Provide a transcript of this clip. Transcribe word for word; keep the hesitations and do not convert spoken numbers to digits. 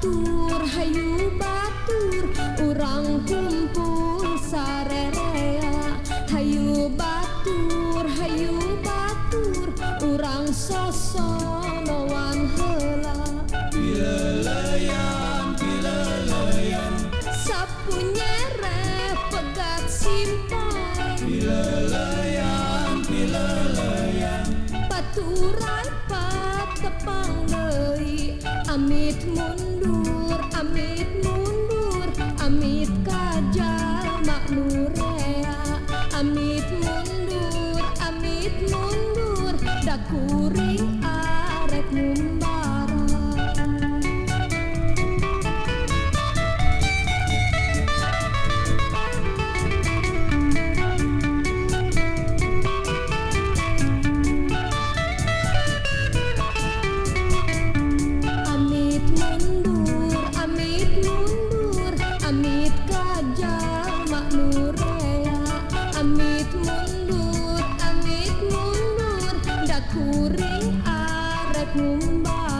batur hayu batur urang kumpul sarerea hayu batur hayu batur urang sosonoan heula pileleyan pileleyan sapunyere pegat simpai pileleyan pileleyan baturan patepang deui amit mundur amit mundur amit kajal maknurea amit mundur amit mundur da kuring arek ngumbara amit mundur amit mundur amit kajal maknurea amit mundur amit mundur da kuring arek ngumbara